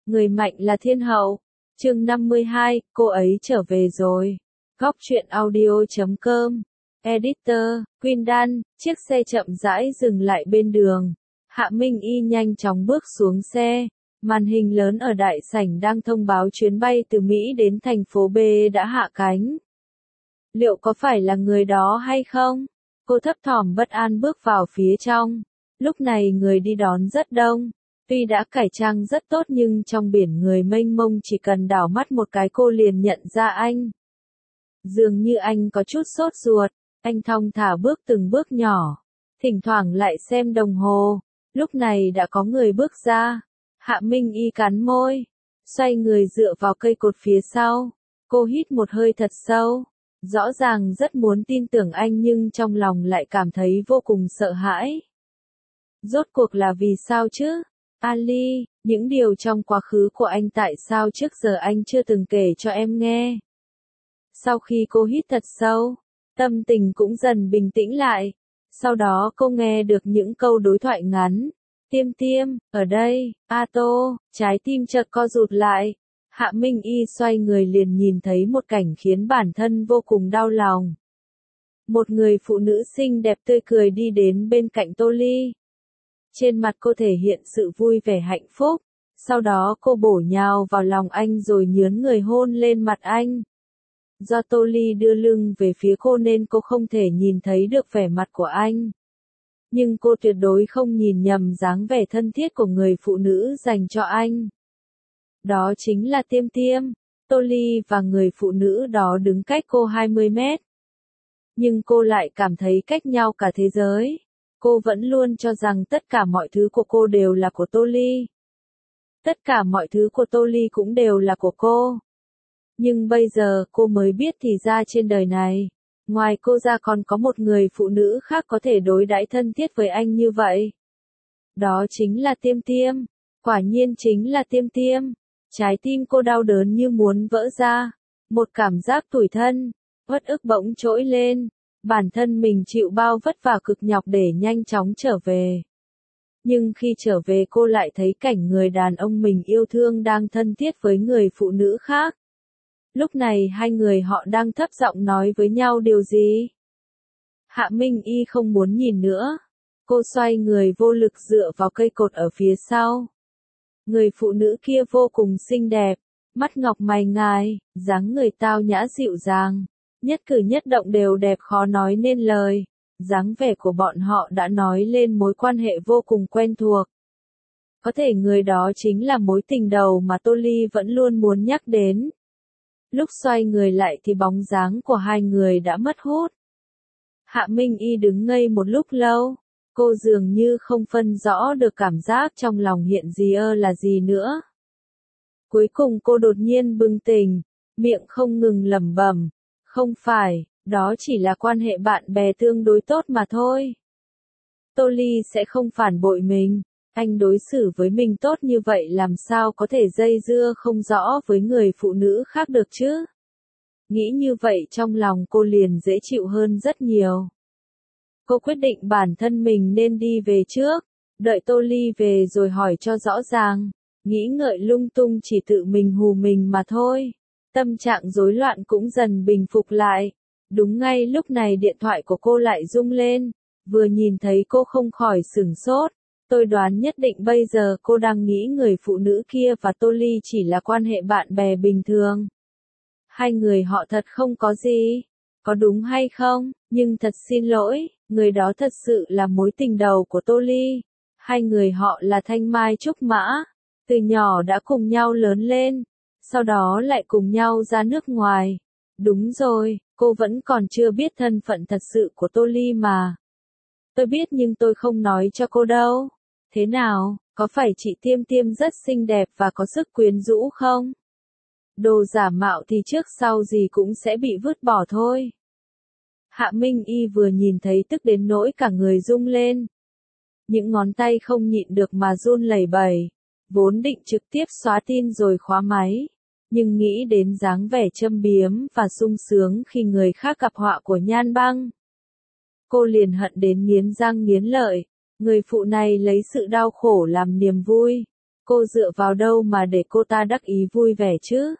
Người mạnh là thiên hậu. Chương 52, cô ấy trở về rồi. Góc truyện audio.com. Editor, Quyên Đan. Chiếc xe chậm rãi dừng lại bên đường. Hạ Minh Y nhanh chóng bước xuống xe. Màn hình lớn ở đại sảnh đang thông báo chuyến bay từ Mỹ đến thành phố B đã hạ cánh. Liệu có phải là người đó hay không? Cô thấp thỏm bất an bước vào phía trong. Lúc này người đi đón rất đông. Tuy đã cải trang rất tốt nhưng trong biển người mênh mông chỉ cần đảo mắt một cái cô liền nhận ra anh. Dường như anh có chút sốt ruột, anh thong thả bước từng bước nhỏ, thỉnh thoảng lại xem đồng hồ. Lúc này đã có người bước ra. Hạ Minh Y cắn môi, xoay người dựa vào cây cột phía sau. Cô hít một hơi thật sâu. Rõ ràng rất muốn tin tưởng anh nhưng trong lòng lại cảm thấy vô cùng sợ hãi. Rốt cuộc là vì sao chứ? Ali, những điều trong quá khứ của anh tại sao trước giờ anh chưa từng kể cho em nghe? Sau khi cô hít thật sâu, tâm tình cũng dần bình tĩnh lại. Sau đó cô nghe được những câu đối thoại ngắn. Tiêm tiêm, ở đây, Ato, trái tim chợt co rụt lại. Hạ Minh Y xoay người liền nhìn thấy một cảnh khiến bản thân vô cùng đau lòng. Một người phụ nữ xinh đẹp tươi cười đi đến bên cạnh Tô Ly. Trên mặt cô thể hiện sự vui vẻ hạnh phúc. Sau đó cô bổ nhào vào lòng anh rồi nhướn người hôn lên mặt anh. Do Tô Ly đưa lưng về phía cô nên cô không thể nhìn thấy được vẻ mặt của anh. Nhưng cô tuyệt đối không nhìn nhầm dáng vẻ thân thiết của người phụ nữ dành cho anh. Đó chính là Tiêm Tiêm. Tô Ly và người phụ nữ đó đứng cách cô 20 mét. Nhưng cô lại cảm thấy cách nhau cả thế giới. Cô vẫn luôn cho rằng tất cả mọi thứ của cô đều là của Tô Ly. Tất cả mọi thứ của Tô Ly cũng đều là của cô. Nhưng bây giờ cô mới biết thì ra trên đời này, ngoài cô ra còn có một người phụ nữ khác có thể đối đãi thân thiết với anh như vậy. Đó chính là Tiêm Tiêm. Quả nhiên chính là Tiêm Tiêm. Trái tim cô đau đớn như muốn vỡ ra. Một cảm giác tủi thân, uất ức bỗng trỗi lên. Bản thân mình chịu bao vất vả cực nhọc để nhanh chóng trở về. Nhưng khi trở về cô lại thấy cảnh người đàn ông mình yêu thương đang thân thiết với người phụ nữ khác. Lúc này hai người họ đang thấp giọng nói với nhau điều gì? Hạ Minh Y không muốn nhìn nữa. Cô xoay người vô lực dựa vào cây cột ở phía sau. Người phụ nữ kia vô cùng xinh đẹp, mắt ngọc mày ngài, dáng người tao nhã dịu dàng, nhất cử nhất động đều đẹp khó nói nên lời. Dáng vẻ của bọn họ đã nói lên mối quan hệ vô cùng quen thuộc. Có thể người đó chính là mối tình đầu mà Tô Ly vẫn luôn muốn nhắc đến. Lúc xoay người lại thì bóng dáng của hai người đã mất hút. Hạ Minh Y đứng ngây một lúc lâu. Cô dường như không phân rõ được cảm giác trong lòng hiện gì là gì nữa. Cuối cùng cô đột nhiên bừng tỉnh, miệng không ngừng lẩm bẩm. Không phải, đó chỉ là quan hệ bạn bè tương đối tốt mà thôi. Tô Ly sẽ không phản bội mình. Anh đối xử với mình tốt như vậy làm sao có thể dây dưa không rõ với người phụ nữ khác được chứ? Nghĩ như vậy trong lòng cô liền dễ chịu hơn rất nhiều. Cô quyết định bản thân mình nên đi về trước, đợi Tô Ly về rồi hỏi cho rõ ràng. Nghĩ ngợi lung tung chỉ tự mình hù mình mà thôi. Tâm trạng rối loạn cũng dần bình phục lại. Đúng ngay lúc này điện thoại của cô lại rung lên. Vừa nhìn thấy cô không khỏi sửng sốt. Tôi đoán nhất định bây giờ cô đang nghĩ người phụ nữ kia và Tô Ly chỉ là quan hệ bạn bè bình thường. Hai người họ thật không có gì. Có đúng hay không? Nhưng thật xin lỗi, người đó thật sự là mối tình đầu của Tô Ly. Hai người họ là thanh mai trúc mã. Từ nhỏ đã cùng nhau lớn lên. Sau đó lại cùng nhau ra nước ngoài. Đúng rồi, cô vẫn còn chưa biết thân phận thật sự của Tô Ly mà. Tôi biết nhưng tôi không nói cho cô đâu. Thế nào, có phải chị Tiêm Tiêm rất xinh đẹp và có sức quyến rũ không? Đồ giả mạo thì trước sau gì cũng sẽ bị vứt bỏ thôi. Hạ Minh Y vừa nhìn thấy tức đến nỗi cả người rung lên. Những ngón tay không nhịn được mà run lẩy bẩy. Vốn định trực tiếp xóa tin rồi khóa máy. Nhưng nghĩ đến dáng vẻ châm biếm và sung sướng khi người khác gặp họa của Nhan Băng. Cô liền hận đến nghiến răng nghiến lợi. Người phụ này lấy sự đau khổ làm niềm vui. Cô dựa vào đâu mà để cô ta đắc ý vui vẻ chứ?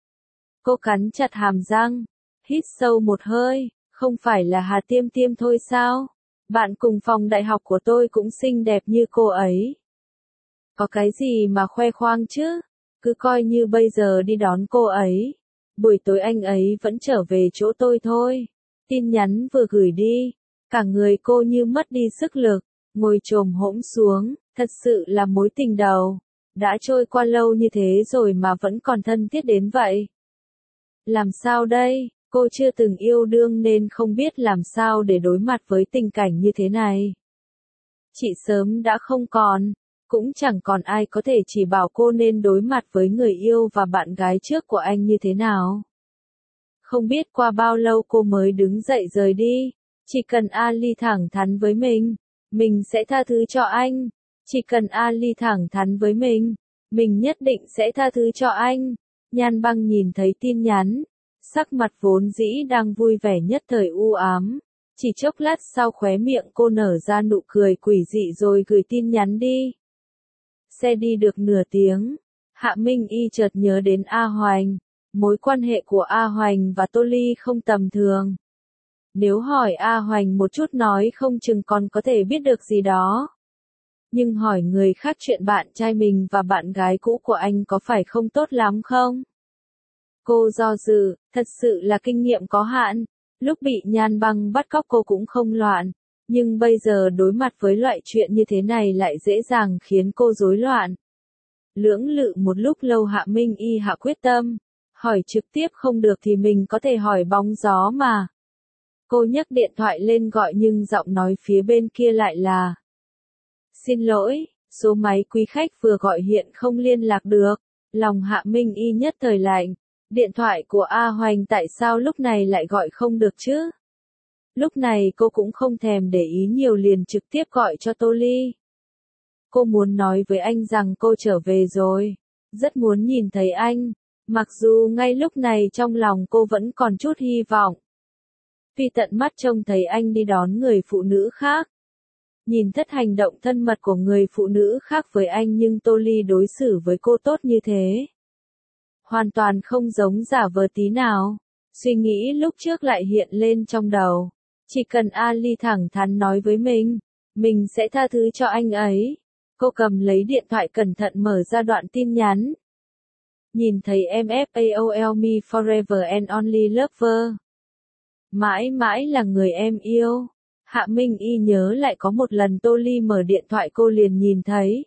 Cô cắn chặt hàm răng, hít sâu một hơi, không phải là Hà Tiêm Tiêm thôi sao? Bạn cùng phòng đại học của tôi cũng xinh đẹp như cô ấy. Có cái gì mà khoe khoang chứ? Cứ coi như bây giờ đi đón cô ấy. Buổi tối anh ấy vẫn trở về chỗ tôi thôi. Tin nhắn vừa gửi đi, cả người cô như mất đi sức lực, ngồi chồm hổm xuống, thật sự là mối tình đầu. Đã trôi qua lâu như thế rồi mà vẫn còn thân thiết đến vậy. Làm sao đây? Cô chưa từng yêu đương nên không biết làm sao để đối mặt với tình cảnh như thế này. Chị sớm đã không còn, cũng chẳng còn ai có thể chỉ bảo cô nên đối mặt với người yêu và bạn gái trước của anh như thế nào. Không biết qua bao lâu cô mới đứng dậy rời đi. Chỉ cần Ali thẳng thắn với mình sẽ tha thứ cho anh. Chỉ cần Ali thẳng thắn với mình nhất định sẽ tha thứ cho anh. Nhan Băng nhìn thấy tin nhắn, sắc mặt vốn dĩ đang vui vẻ nhất thời u ám. Chỉ chốc lát sau khóe miệng cô nở ra nụ cười quỷ dị rồi gửi tin nhắn đi. Xe đi được nửa tiếng, Hạ Minh Y chợt nhớ đến A Hoành. Mối quan hệ của A Hoành và Tô Ly không tầm thường. Nếu hỏi A Hoành một chút nói không chừng còn có thể biết được gì đó. Nhưng hỏi người khác chuyện bạn trai mình và bạn gái cũ của anh có phải không tốt lắm không? Cô do dự, thật sự là kinh nghiệm có hạn. Lúc bị Nhan Băng bắt cóc cô cũng không loạn. Nhưng bây giờ đối mặt với loại chuyện như thế này lại dễ dàng khiến cô rối loạn. Lưỡng lự một lúc lâu Hạ Minh Y hạ quyết tâm. Hỏi trực tiếp không được thì mình có thể hỏi bóng gió mà. Cô nhấc điện thoại lên gọi nhưng giọng nói phía bên kia lại là: Xin lỗi, số máy quý khách vừa gọi hiện không liên lạc được. Lòng Hạ Minh Y nhất thời lạnh. Điện thoại của A Hoành tại sao lúc này lại gọi không được chứ? Lúc này cô cũng không thèm để ý nhiều liền trực tiếp gọi cho Tô Ly. Cô muốn nói với anh rằng cô trở về rồi. Rất muốn nhìn thấy anh. Mặc dù ngay lúc này trong lòng cô vẫn còn chút hy vọng. Vì tận mắt trông thấy anh đi đón người phụ nữ khác. Nhìn thất hành động thân mật của người phụ nữ khác với anh nhưng Tô Ly đối xử với cô tốt như thế. Hoàn toàn không giống giả vờ tí nào. Suy nghĩ lúc trước lại hiện lên trong đầu. Chỉ cần Ali thẳng thắn nói với mình sẽ tha thứ cho anh ấy. Cô cầm lấy điện thoại cẩn thận mở ra đoạn tin nhắn. Nhìn thấy em FAOL me forever and only lover. Mãi mãi là người em yêu. Hạ Minh Y nhớ lại có một lần Tô Ly mở điện thoại cô liền nhìn thấy.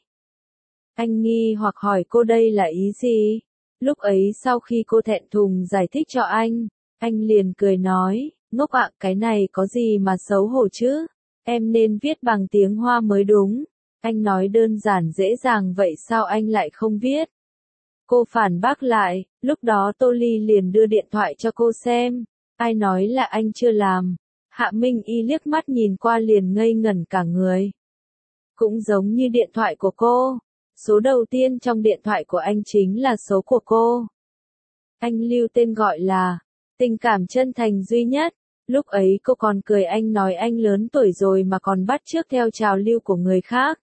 Anh nghi hoặc hỏi cô đây là ý gì? Lúc ấy sau khi cô thẹn thùng giải thích cho anh liền cười nói, ngốc ạ, cái này có gì mà xấu hổ chứ? Em nên viết bằng tiếng Hoa mới đúng. Anh nói đơn giản dễ dàng vậy sao anh lại không viết? Cô phản bác lại, lúc đó Tô Ly liền đưa điện thoại cho cô xem. Ai nói là anh chưa làm? Hạ Minh Y liếc mắt nhìn qua liền ngây ngẩn cả người. Cũng giống như điện thoại của cô. Số đầu tiên trong điện thoại của anh chính là số của cô. Anh lưu tên gọi là Tình cảm chân thành duy nhất. Lúc ấy cô còn cười anh nói anh lớn tuổi rồi mà còn bắt chước theo trào lưu của người khác.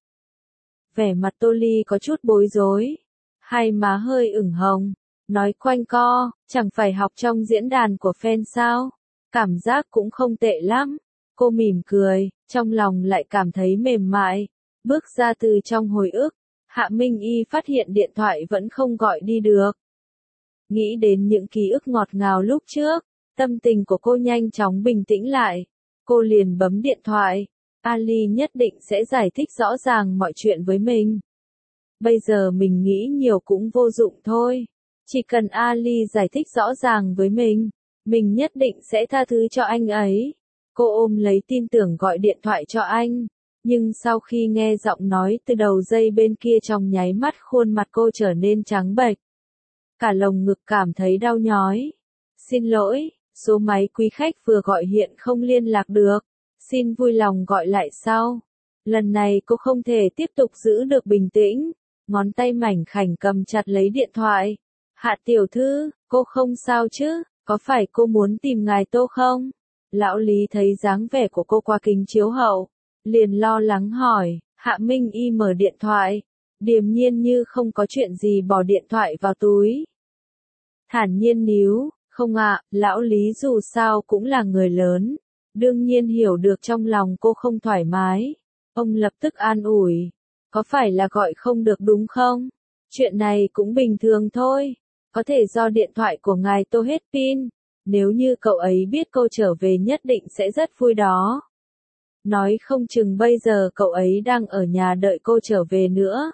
Vẻ mặt Tô Ly có chút bối rối. Hai má hơi ửng hồng. Nói quanh co, chẳng phải học trong diễn đàn của fan sao? Cảm giác cũng không tệ lắm. Cô mỉm cười, trong lòng lại cảm thấy mềm mại. Bước ra từ trong hồi ức. Hạ Minh Y phát hiện điện thoại vẫn không gọi đi được. Nghĩ đến những ký ức ngọt ngào lúc trước, tâm tình của cô nhanh chóng bình tĩnh lại. Cô liền bấm điện thoại. Ali nhất định sẽ giải thích rõ ràng mọi chuyện với mình. Bây giờ mình nghĩ nhiều cũng vô dụng thôi. Chỉ cần Ali giải thích rõ ràng với mình nhất định sẽ tha thứ cho anh ấy. Cô ôm lấy tin tưởng gọi điện thoại cho anh. Nhưng sau khi nghe giọng nói từ đầu dây bên kia trong nháy mắt khuôn mặt cô trở nên trắng bệch. Cả lồng ngực cảm thấy đau nhói. Xin lỗi, số máy quý khách vừa gọi hiện không liên lạc được. Xin vui lòng gọi lại sau. Lần này cô không thể tiếp tục giữ được bình tĩnh. Ngón tay mảnh khảnh cầm chặt lấy điện thoại. Hạ tiểu thư, cô không sao chứ? Có phải cô muốn tìm ngài Tô không? Lão Lý thấy dáng vẻ của cô qua kính chiếu hậu. Liền lo lắng hỏi. Hạ Minh Y mở điện thoại. điềm nhiên như không có chuyện gì bỏ điện thoại vào túi. Thản nhiên níu, không ạ, lão Lý dù sao cũng là người lớn, đương nhiên hiểu được trong lòng cô không thoải mái. Ông lập tức an ủi, có phải là gọi không được đúng không? Chuyện này cũng bình thường thôi, có thể do điện thoại của ngài tô hết pin, nếu như cậu ấy biết cô trở về nhất định sẽ rất vui đó. Nói không chừng bây giờ cậu ấy đang ở nhà đợi cô trở về nữa.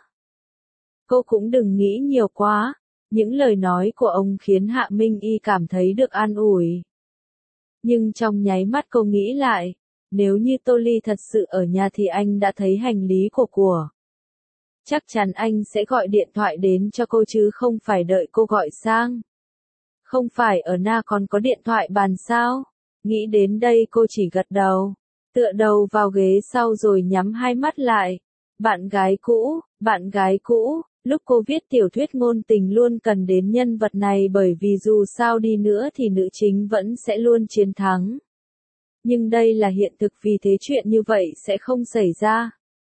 Cô cũng đừng nghĩ nhiều quá. Những lời nói của ông khiến Hạ Minh Y cảm thấy được an ủi. Nhưng trong nháy mắt cô nghĩ lại, nếu như Tô Ly thật sự ở nhà thì anh đã thấy hành lý của. Chắc chắn anh sẽ gọi điện thoại đến cho cô chứ không phải đợi cô gọi sang. Không phải ở Na còn có điện thoại bàn sao? Nghĩ đến đây cô chỉ gật đầu, tựa đầu vào ghế sau rồi nhắm hai mắt lại. Bạn gái cũ. Lúc cô viết tiểu thuyết ngôn tình luôn cần đến nhân vật này bởi vì dù sao đi nữa thì nữ chính vẫn sẽ luôn chiến thắng. Nhưng đây là hiện thực vì thế chuyện như vậy sẽ không xảy ra.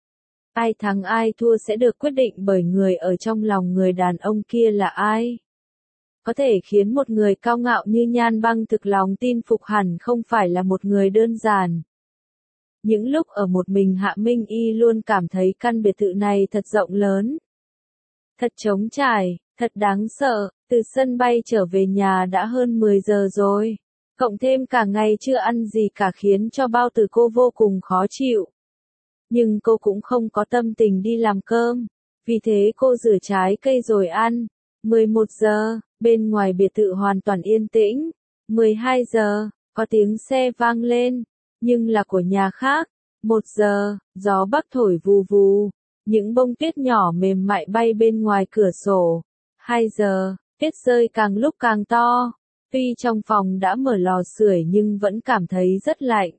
Ai thắng ai thua sẽ được quyết định bởi người ở trong lòng người đàn ông kia là ai. Có thể khiến một người cao ngạo như Nhan Băng thực lòng tin phục hẳn không phải là một người đơn giản. Những lúc ở một mình Hạ Minh Y luôn cảm thấy căn biệt thự này thật rộng lớn. Thật trống trải, thật đáng sợ, từ sân bay trở về nhà đã hơn 10 giờ rồi. Cộng thêm cả ngày chưa ăn gì cả khiến cho bao tử cô vô cùng khó chịu. Nhưng cô cũng không có tâm tình đi làm cơm, vì thế cô rửa trái cây rồi ăn. 11 giờ, bên ngoài biệt thự hoàn toàn yên tĩnh. 12 giờ, có tiếng xe vang lên, nhưng là của nhà khác. 1 giờ, gió bắc thổi vù vù. Những bông tuyết nhỏ mềm mại bay bên ngoài cửa sổ. 2 giờ, tuyết rơi càng lúc càng to. Tuy trong phòng đã mở lò sưởi nhưng vẫn cảm thấy rất lạnh.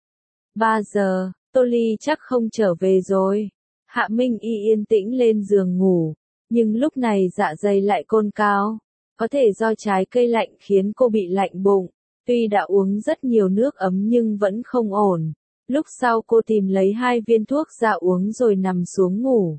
3 giờ, Tô Ly chắc không trở về rồi. Hạ Minh Y yên tĩnh lên giường ngủ. Nhưng lúc này dạ dày lại cồn cào. Có thể do trái cây lạnh khiến cô bị lạnh bụng. Tuy đã uống rất nhiều nước ấm nhưng vẫn không ổn. Lúc sau cô tìm lấy 2 viên thuốc ra uống rồi nằm xuống ngủ.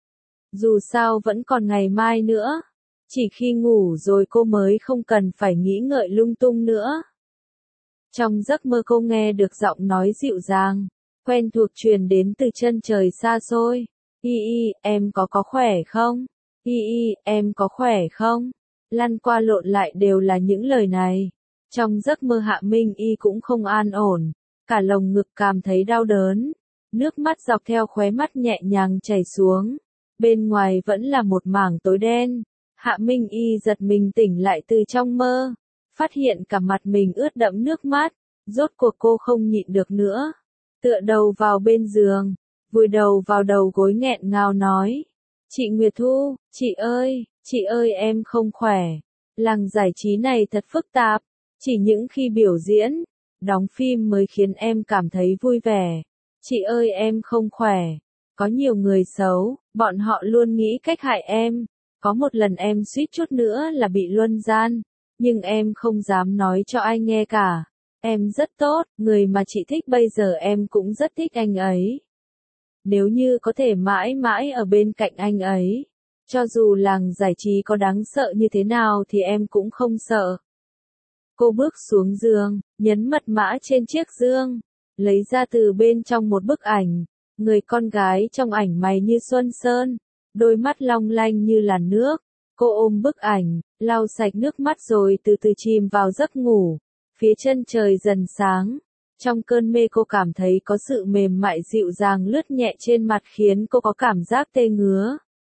Dù sao vẫn còn ngày mai nữa. Chỉ khi ngủ rồi cô mới không cần phải nghĩ ngợi lung tung nữa. Trong giấc mơ cô nghe được giọng nói dịu dàng, quen thuộc truyền đến từ chân trời xa xôi. Y, em có khỏe không? Y, em có khỏe không? Lăn qua lộn lại đều là những lời này. Trong giấc mơ Hạ Minh Y cũng không an ổn. Cả lồng ngực cảm thấy đau đớn. Nước mắt dọc theo khóe mắt nhẹ nhàng chảy xuống. Bên ngoài vẫn là một mảng tối đen. Hạ Minh Y giật mình tỉnh lại từ trong mơ. Phát hiện cả mặt mình ướt đẫm nước mắt. Rốt cuộc cô không nhịn được nữa. Tựa đầu vào bên giường. Vùi đầu vào đầu gối nghẹn ngào nói. Chị Nguyệt Thu, chị ơi em không khỏe. Làng giải trí này thật phức tạp. Chỉ những khi biểu diễn, đóng phim mới khiến em cảm thấy vui vẻ. Chị ơi em không khỏe. Có nhiều người xấu, bọn họ luôn nghĩ cách hại em. Có một lần em suýt chút nữa là bị luân gian. Nhưng em không dám nói cho ai nghe cả. Em rất tốt, người mà chị thích bây giờ em cũng rất thích anh ấy. Nếu như có thể mãi mãi ở bên cạnh anh ấy, cho dù làng giải trí có đáng sợ như thế nào thì em cũng không sợ. Cô bước xuống giường, nhấn mật mã trên chiếc dương, lấy ra từ bên trong một bức ảnh. Người con gái trong ảnh mày như xuân sơn, đôi mắt long lanh như làn nước. Cô ôm bức ảnh, lau sạch nước mắt rồi từ từ chìm vào giấc ngủ. Phía chân trời dần sáng. Trong cơn mê cô cảm thấy có sự mềm mại dịu dàng lướt nhẹ trên mặt khiến cô có cảm giác tê ngứa.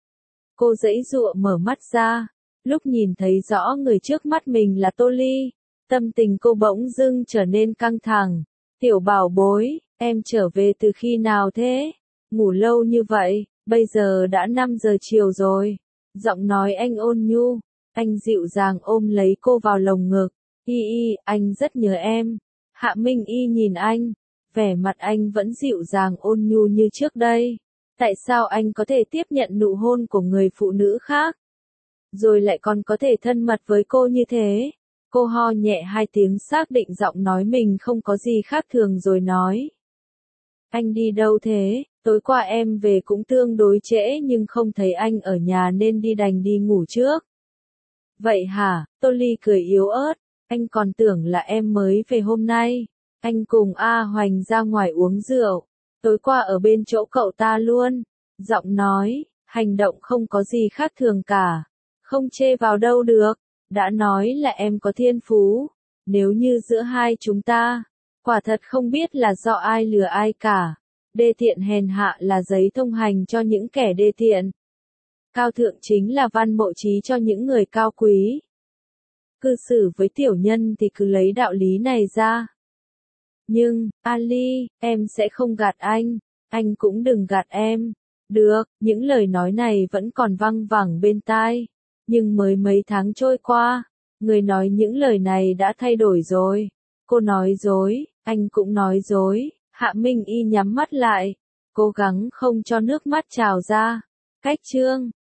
Cô giãy giụa mở mắt ra. Lúc nhìn thấy rõ người trước mắt mình là Tô Ly, tâm tình cô bỗng dưng trở nên căng thẳng. Tiểu bảo bối, em trở về từ khi nào thế? Ngủ lâu như vậy, bây giờ đã 5 giờ chiều rồi. Giọng nói anh ôn nhu, anh dịu dàng ôm lấy cô vào lồng ngực. Y, anh rất nhớ em. Hạ Minh Y nhìn anh, vẻ mặt anh vẫn dịu dàng ôn nhu như trước đây. Tại sao anh có thể tiếp nhận nụ hôn của người phụ nữ khác? Rồi lại còn có thể thân mật với cô như thế? Cô ho nhẹ 2 tiếng xác định giọng nói mình không có gì khác thường rồi nói. Anh đi đâu thế? Tối qua em về cũng tương đối trễ nhưng không thấy anh ở nhà nên đành đi ngủ trước. Vậy hả? Tô Ly cười yếu ớt, anh còn tưởng là em mới về hôm nay. Anh cùng A Hoành ra ngoài uống rượu, tối qua ở bên chỗ cậu ta luôn. Giọng nói, hành động không có gì khác thường cả. Không chê vào đâu được, đã nói là em có thiên phú. Nếu như giữa hai chúng ta, quả thật không biết là do ai lừa ai cả. Đê tiện hèn hạ là giấy thông hành cho những kẻ đê tiện. Cao thượng chính là văn mộ trí cho những người cao quý. Cư xử với tiểu nhân thì cứ lấy đạo lý này ra. Nhưng, Ali, em sẽ không gạt anh cũng đừng gạt em. Được, những lời nói này vẫn còn văng vẳng bên tai. Nhưng mới mấy tháng trôi qua, người nói những lời này đã thay đổi rồi. Cô nói dối, anh cũng nói dối. Hạ Minh Y nhắm mắt lại, cố gắng không cho nước mắt trào ra. Cách chương